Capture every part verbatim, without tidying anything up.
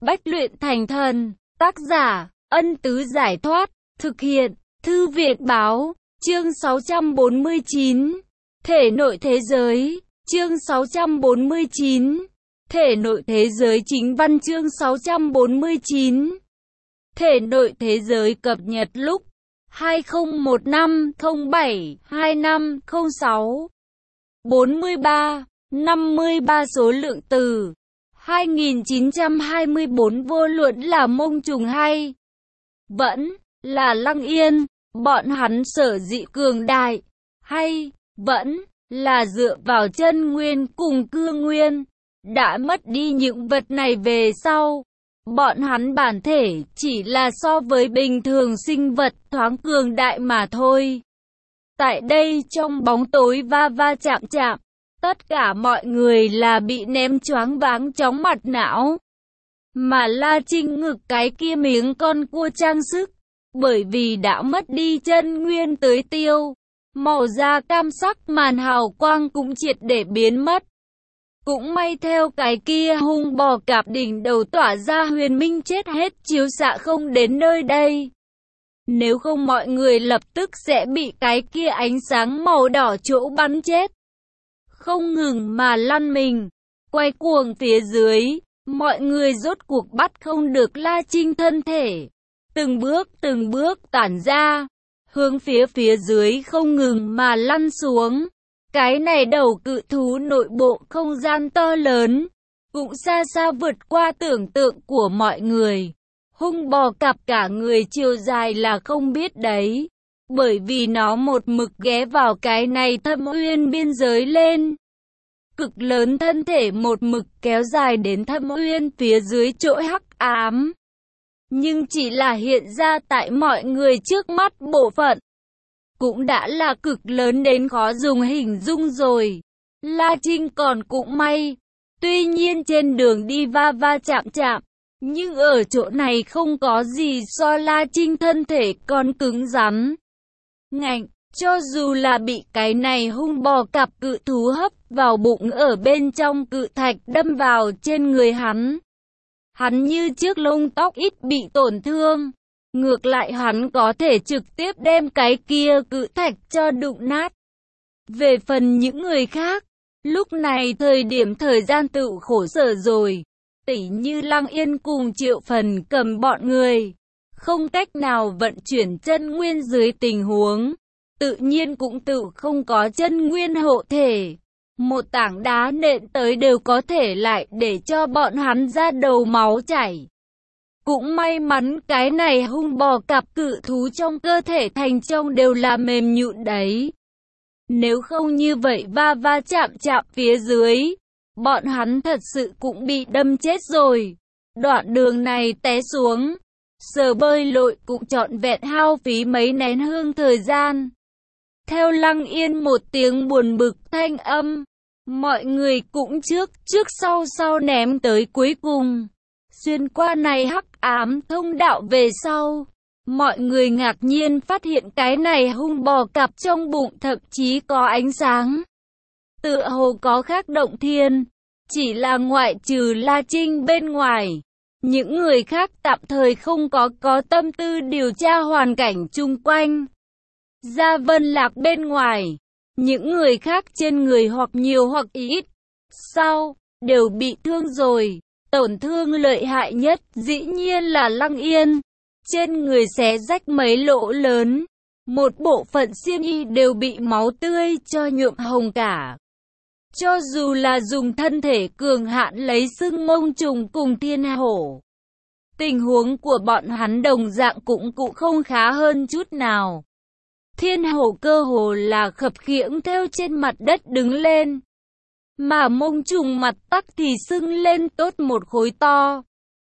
bách luyện thành thần. Tác giả, Ân Tứ Giải Thoát. Thực hiện, Thư Viện Báo. Chương sáu trăm bốn mươi chín. Thể nội thế giới. Chương sáu trăm bốn mươi chín. Thể nội thế giới chính văn. Chương sáu trăm bốn mươi chín. Thể nội thế giới cập nhật lúc hai không một năm không bảy hai năm không sáu. bốn mươi ba, năm mươi ba số lượng từ hai nghìn chín trăm hai mươi bốn. Vô luận là Mông Trùng hay vẫn là Lăng Yên, bọn hắn sở dĩ cường đại hay vẫn là dựa vào chân nguyên cùng cương nguyên, đã mất đi những vật này về sau, bọn hắn bản thể chỉ là so với bình thường sinh vật thoáng cường đại mà thôi. Tại đây trong bóng tối va va chạm chạm, tất cả mọi người là bị ném choáng váng chóng mặt não. Mà La Trinh ngực cái kia miếng con cua trang sức, bởi vì đã mất đi chân nguyên tới tiêu, màu da cam sắc màn hào quang cũng triệt để biến mất. Cũng may theo cái kia hung bò cạp đỉnh đầu tỏa ra huyền minh chết hết chiếu xạ không đến nơi đây. Nếu không mọi người lập tức sẽ bị cái kia ánh sáng màu đỏ chỗ bắn chết. Không ngừng mà lăn mình, quay cuồng phía dưới, mọi người rốt cuộc bắt không được La Trinh thân thể. Từng bước từng bước tản ra, hướng phía phía dưới không ngừng mà lăn xuống. Cái này đầu cự thú nội bộ không gian to lớn, cũng xa xa vượt qua tưởng tượng của mọi người. Hung bò cạp cả người chiều dài là không biết đấy, bởi vì nó một mực ghé vào cái này thâm uyên biên giới lên. Cực lớn thân thể một mực kéo dài đến thâm uyên phía dưới chỗ hắc ám. Nhưng chỉ là hiện ra tại mọi người trước mắt bộ phận, cũng đã là cực lớn đến khó dùng hình dung rồi. La Trinh còn cũng may, tuy nhiên trên đường đi va va chạm chạm, nhưng ở chỗ này không có gì so La Trinh thân thể còn cứng rắn. Ngạnh, cho dù là bị cái này hung bò cạp cự thú hấp vào bụng ở bên trong cự thạch đâm vào trên người hắn, hắn như trước lông tóc ít bị tổn thương. Ngược lại hắn có thể trực tiếp đem cái kia cự thạch cho đụng nát. Về phần những người khác, lúc này thời điểm thời gian tự khổ sở rồi. Tỉ như Lăng Yên cùng Triệu Phần cầm bọn người, không cách nào vận chuyển chân nguyên dưới tình huống, tự nhiên cũng tự không có chân nguyên hộ thể. Một tảng đá nện tới đều có thể lại để cho bọn hắn ra đầu máu chảy. Cũng may mắn cái này hung bò cạp cự thú trong cơ thể thành trong đều là mềm nhũn đấy. Nếu không như vậy va va chạm chạm phía dưới, bọn hắn thật sự cũng bị đâm chết rồi. Đoạn đường này té xuống, sờ bơi lội cũng trọn vẹn hao phí mấy nén hương thời gian. Theo Lăng Yên một tiếng buồn bực thanh âm, mọi người cũng trước trước sau sau ném tới cuối cùng. Xuyên qua này hắc ám thông đạo về sau, mọi người ngạc nhiên phát hiện cái này hung bò cạp trong bụng thậm chí có ánh sáng. Tựa hồ có khác động thiên, chỉ là ngoại trừ La Trinh bên ngoài, những người khác tạm thời không có có tâm tư điều tra hoàn cảnh chung quanh. Gia Vân Lạc bên ngoài, những người khác trên người hoặc nhiều hoặc ít, sau, đều bị thương rồi. Tổn thương lợi hại nhất dĩ nhiên là Lăng Yên, trên người xé rách mấy lỗ lớn, một bộ phận xiêm y đều bị máu tươi cho nhuộm hồng cả. Cho dù là dùng thân thể cường hạn lấy xưng Mông Trùng cùng Thiên Hổ, tình huống của bọn hắn đồng dạng cũng cũng không khá hơn chút nào. Thiên Hổ cơ hồ là khập khiễng theo trên mặt đất đứng lên, mà Mông Trùng mặt tắc thì sưng lên tốt một khối to.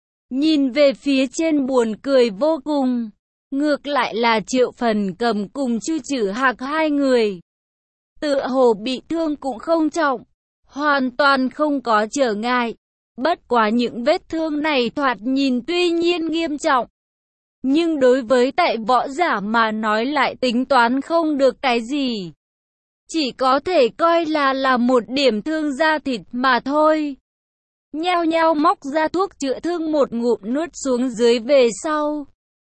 Nhìn về phía trên buồn cười vô cùng. Ngược lại là Triệu Phần cầm cùng Chu Trử Hạc hai người, tựa hồ bị thương cũng không trọng, hoàn toàn không có trở ngại. Bất quá những vết thương này thoạt nhìn tuy nhiên nghiêm trọng, nhưng đối với tại võ giả mà nói lại tính toán không được cái gì. Chỉ có thể coi là là một điểm thương da thịt mà thôi. nhao nhao móc ra thuốc chữa thương một ngụm nuốt xuống dưới về sau.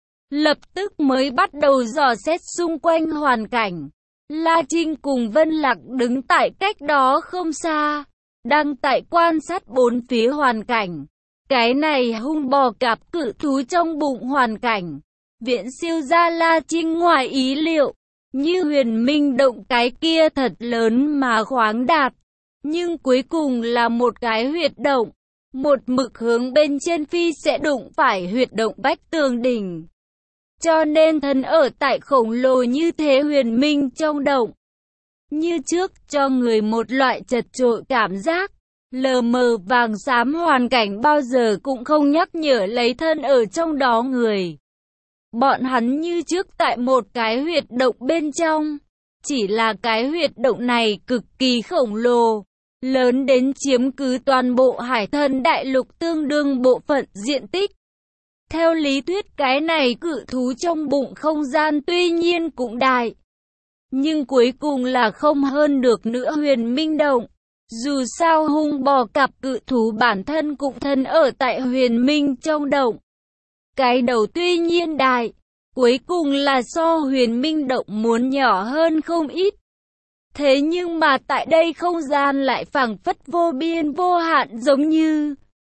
Lập tức mới bắt đầu dò xét xung quanh hoàn cảnh. La Trinh cùng Vân Lạc đứng tại cách đó không xa, đang tại quan sát bốn phía hoàn cảnh. Cái này hung bò cạp cự thú trong bụng hoàn cảnh. Viễn siêu ra La Trinh ngoài ý liệu, như huyền minh động cái kia thật lớn mà khoáng đạt. Nhưng cuối cùng là một cái huyệt động, một mực hướng bên trên phi sẽ đụng phải huyệt động vách tường đỉnh. Cho nên thân ở tại khổng lồ như thế huyền minh trong động. Như trước cho người một loại chật chội cảm giác, lờ mờ vàng xám hoàn cảnh bao giờ cũng không nhắc nhở lấy thân ở trong đó người. Bọn hắn như trước tại một cái huyệt động bên trong, chỉ là cái huyệt động này cực kỳ khổng lồ, lớn đến chiếm cứ toàn bộ hải thần đại lục tương đương bộ phận diện tích. Theo lý thuyết cái này cự thú trong bụng không gian tuy nhiên cũng đại, nhưng cuối cùng là không hơn được nữa huyền minh động. Dù sao hung bò cặp cự thú bản thân cũng thân ở tại huyền minh trong động. Cái đầu tuy nhiên đại, cuối cùng là so huyền minh động muốn nhỏ hơn không ít. Thế nhưng mà tại đây không gian lại phảng phất vô biên vô hạn, giống như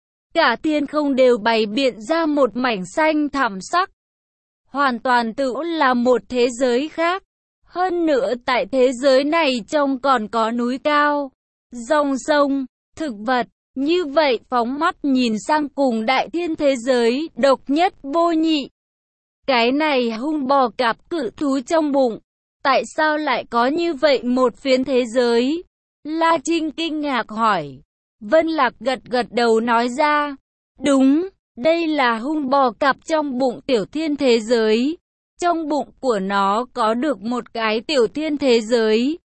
cả thiên không đều bày biện ra một mảnh xanh thẳm sắc. Hoàn toàn tự là một thế giới khác. Hơn nữa tại thế giới này trong còn có núi cao, dòng sông, thực vật. Như vậy phóng mắt nhìn sang cùng đại thiên thế giới, độc nhất vô nhị. Cái này hung bò cạp cự thú trong bụng, tại sao lại có như vậy một phiến thế giới? La Trinh kinh ngạc hỏi. Vân Lạc gật gật đầu nói ra. Đúng, đây là hung bò cạp trong bụng tiểu thiên thế giới. Trong bụng của nó có được một cái tiểu thiên thế giới.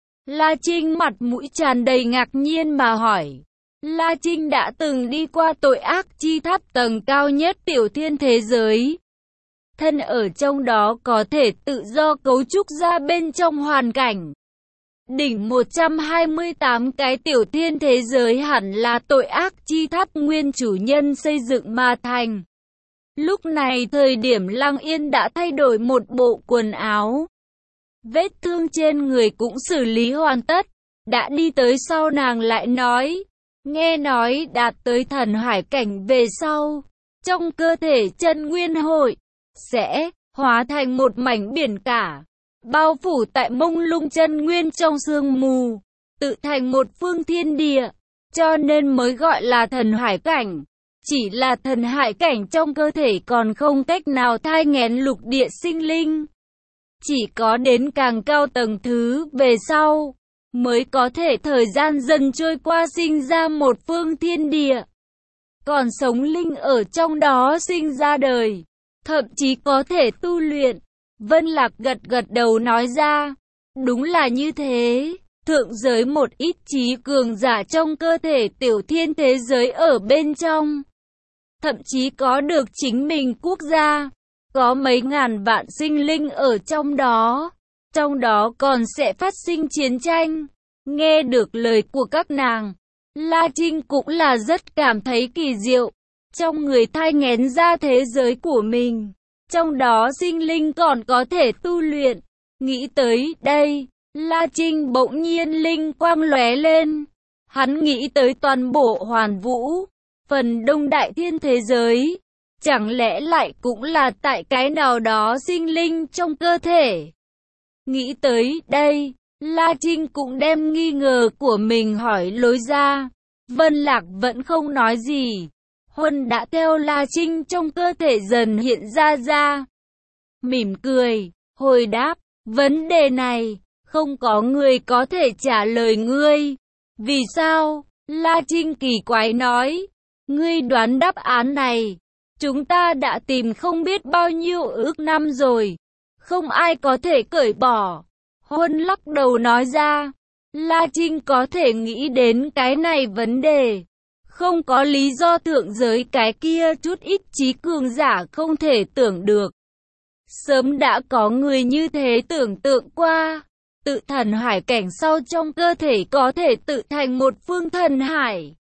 La Trinh mặt mũi tràn đầy ngạc nhiên mà hỏi. La Trinh đã từng đi qua tội ác chi tháp tầng cao nhất tiểu thiên thế giới. Thân ở trong đó có thể tự do cấu trúc ra bên trong hoàn cảnh. Đỉnh một trăm hai mươi tám cái tiểu thiên thế giới hẳn là tội ác chi tháp nguyên chủ nhân xây dựng mà thành. Lúc này thời điểm Lăng Yên đã thay đổi một bộ quần áo. Vết thương trên người cũng xử lý hoàn tất. Đã đi tới sau nàng lại nói. Nghe nói đạt tới thần hải cảnh về sau, trong cơ thể chân nguyên hội sẽ hóa thành một mảnh biển cả, bao phủ tại mông lung chân nguyên trong sương mù, tự thành một phương thiên địa, cho nên mới gọi là thần hải cảnh. Chỉ là thần hải cảnh trong cơ thể còn không cách nào thai nghén lục địa sinh linh. Chỉ có đến càng cao tầng thứ về sau, mới có thể thời gian dần trôi qua sinh ra một phương thiên địa. Còn sống linh ở trong đó sinh ra đời, thậm chí có thể tu luyện. Vân Lạc gật gật đầu nói ra. Đúng là như thế, thượng giới một ít trí cường giả trong cơ thể tiểu thiên thế giới ở bên trong. Thậm chí có được chính mình quốc gia, có mấy ngàn vạn sinh linh ở trong đó. Trong đó còn sẽ phát sinh chiến tranh. Nghe được lời của các nàng, La Trinh cũng là rất cảm thấy kỳ diệu. Trong người thai nghén ra thế giới của mình, trong đó sinh linh còn có thể tu luyện. Nghĩ tới đây, La Trinh bỗng nhiên linh quang lóe lên. Hắn nghĩ tới toàn bộ hoàn vũ, phần đông đại thiên thế giới. Chẳng lẽ lại cũng là tại cái nào đó sinh linh trong cơ thể? Nghĩ tới đây, La Trinh cũng đem nghi ngờ của mình hỏi lối ra. Vân Lạc vẫn không nói gì. Huân đã theo La Trinh trong cơ thể dần hiện ra ra. Mỉm cười, hồi đáp, vấn đề này, không có người có thể trả lời ngươi. Vì sao? La Trinh kỳ quái nói. Ngươi đoán đáp án này, chúng ta đã tìm không biết bao nhiêu ước năm rồi. Không ai có thể cởi bỏ. Huân lắc đầu nói ra. La Trinh có thể nghĩ đến cái này vấn đề. Không có lý do thượng giới cái kia chút ít trí cường giả không thể tưởng được. Sớm đã có người như thế tưởng tượng qua. Tự thần hải cảnh sau trong cơ thể có thể tự thành một phương thần hải.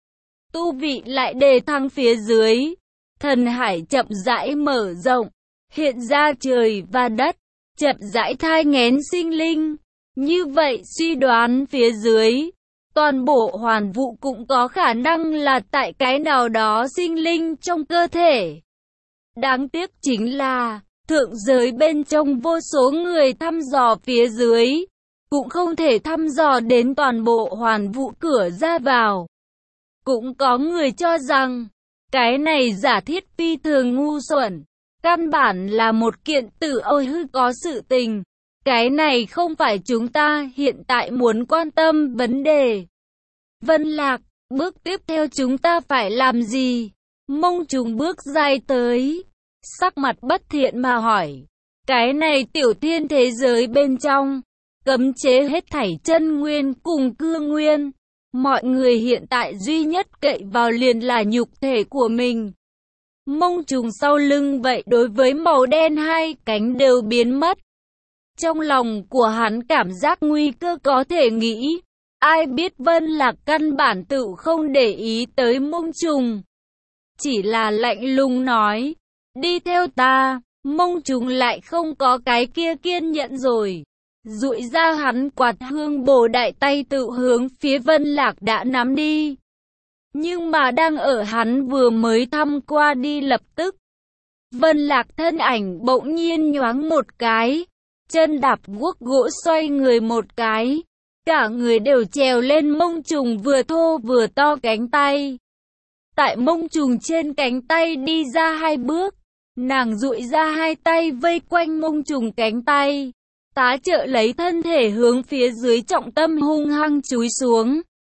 tu vị lại đề thăng phía dưới. Thần hải chậm rãi mở rộng, hiện ra trời và đất, chậm rãi thai nghén sinh linh. Như vậy suy đoán phía dưới, toàn bộ hoàn vũ cũng có khả năng là tại cái nào đó sinh linh trong cơ thể. Đáng tiếc chính là, thượng giới bên trong vô số người thăm dò phía dưới, cũng không thể thăm dò đến toàn bộ hoàn vũ cửa ra vào. Cũng có người cho rằng, cái này giả thiết phi thường ngu xuẩn, căn bản là một kiện tự ôi hư có sự tình. Cái này không phải chúng ta hiện tại muốn quan tâm vấn đề. Vân Lạc, bước tiếp theo chúng ta phải làm gì? Mông Trùng bước dài tới, sắc mặt bất thiện mà hỏi. Cái này tiểu thiên thế giới bên trong, cấm chế hết thảy chân nguyên cùng cương nguyên. Mọi người hiện tại duy nhất cậy vào liền là nhục thể của mình. Mông Trùng sau lưng vậy đối với màu đen hai cánh đều biến mất. Trong lòng của hắn cảm giác nguy cơ có thể nghĩ. Ai biết Vân Lạc căn bản tự không để ý tới Mông Trùng. Chỉ là lạnh lùng nói, đi theo ta. Mông Trùng lại không có cái kia kiên nhẫn rồi. Dụi ra hắn quạt hương bổ đại tay tự hướng phía Vân Lạc đã nắm đi. Nhưng mà đang ở hắn vừa mới thăm qua đi lập tức. Vân Lạc thân ảnh bỗng nhiên nhoáng một cái. Chân đạp guốc gỗ xoay người một cái. Cả người đều trèo lên Mông Trùng vừa thô vừa to cánh tay. Tại Mông Trùng trên cánh tay đi ra hai bước. Nàng dụi ra hai tay vây quanh Mông Trùng cánh tay. Tá trợ lấy thân thể hướng phía dưới trọng tâm hung hăng chúi xuống.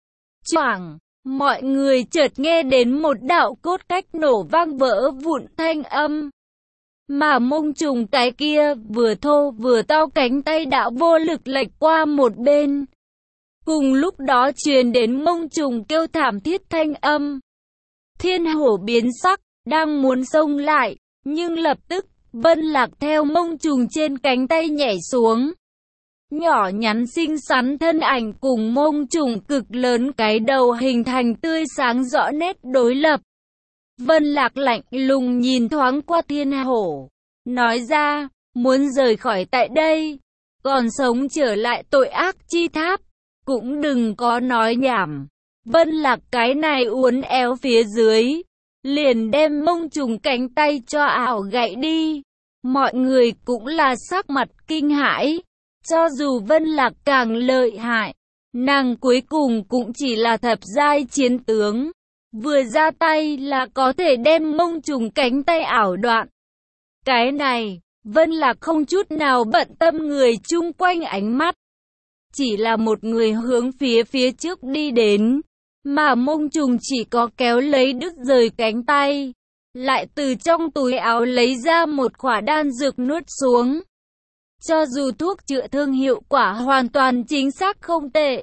Choảng, mọi người chợt nghe đến một đạo cốt cách nổ vang vỡ vụn thanh âm. Mà Mông Trùng cái kia vừa thô vừa to cánh tay đã vô lực lệch qua một bên. Cùng lúc đó truyền đến Mông Trùng kêu thảm thiết thanh âm. Thiên hổ biến sắc, đang muốn xông lại, nhưng lập tức Vân Lạc theo Mông Trùng trên cánh tay nhảy xuống. Nhỏ nhắn xinh xắn thân ảnh cùng Mông Trùng cực lớn cái đầu hình thành tươi sáng rõ nét đối lập. Vân Lạc lạnh lùng nhìn thoáng qua thiên hổ, nói ra, muốn rời khỏi tại đây, còn sống trở lại tội ác chi tháp, cũng đừng có nói nhảm. Vân Lạc cái này uốn éo phía dưới, liền đem Mông Trùng cánh tay cho ảo gãy đi. Mọi người cũng là sắc mặt kinh hãi. Cho dù Vân Lạc càng lợi hại, nàng cuối cùng cũng chỉ là thập giai chiến tướng. Vừa ra tay là có thể đem Mông Trùng cánh tay ảo đoạn. Cái này, Vân Lạc không chút nào bận tâm người chung quanh ánh mắt. Chỉ là một người hướng phía phía trước đi đến, mà Mông Trùng chỉ có kéo lấy đứt rời cánh tay. Lại từ trong túi áo lấy ra một quả đan dược nuốt xuống. Cho dù thuốc chữa thương hiệu quả hoàn toàn chính xác không tệ.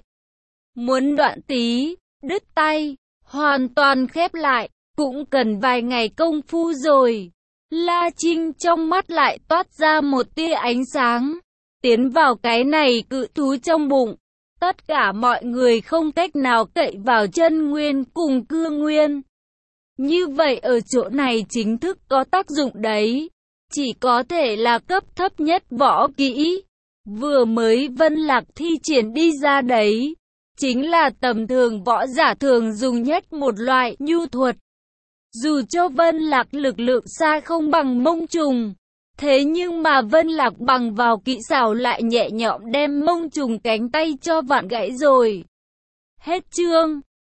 Muốn đoạn tí, đứt tay, hoàn toàn khép lại, cũng cần vài ngày công phu rồi. La Trinh trong mắt lại toát ra một tia ánh sáng. Tiến vào cái này cự thú trong bụng. Tất cả mọi người không cách nào cậy vào chân nguyên cùng cương nguyên. Như vậy ở chỗ này chính thức có tác dụng đấy. Chỉ có thể là cấp thấp nhất võ kỹ. Vừa mới Vân Lạc thi triển đi ra đấy. Chính là tầm thường võ giả thường dùng nhất một loại nhu thuật. Dù cho Vân Lạc lực lượng xa không bằng Mông Trùng. Thế nhưng mà Vân Lạc bằng vào kỹ xảo lại nhẹ nhõm đem Mông Trùng cánh tay cho vặn gãy rồi. Hết chương.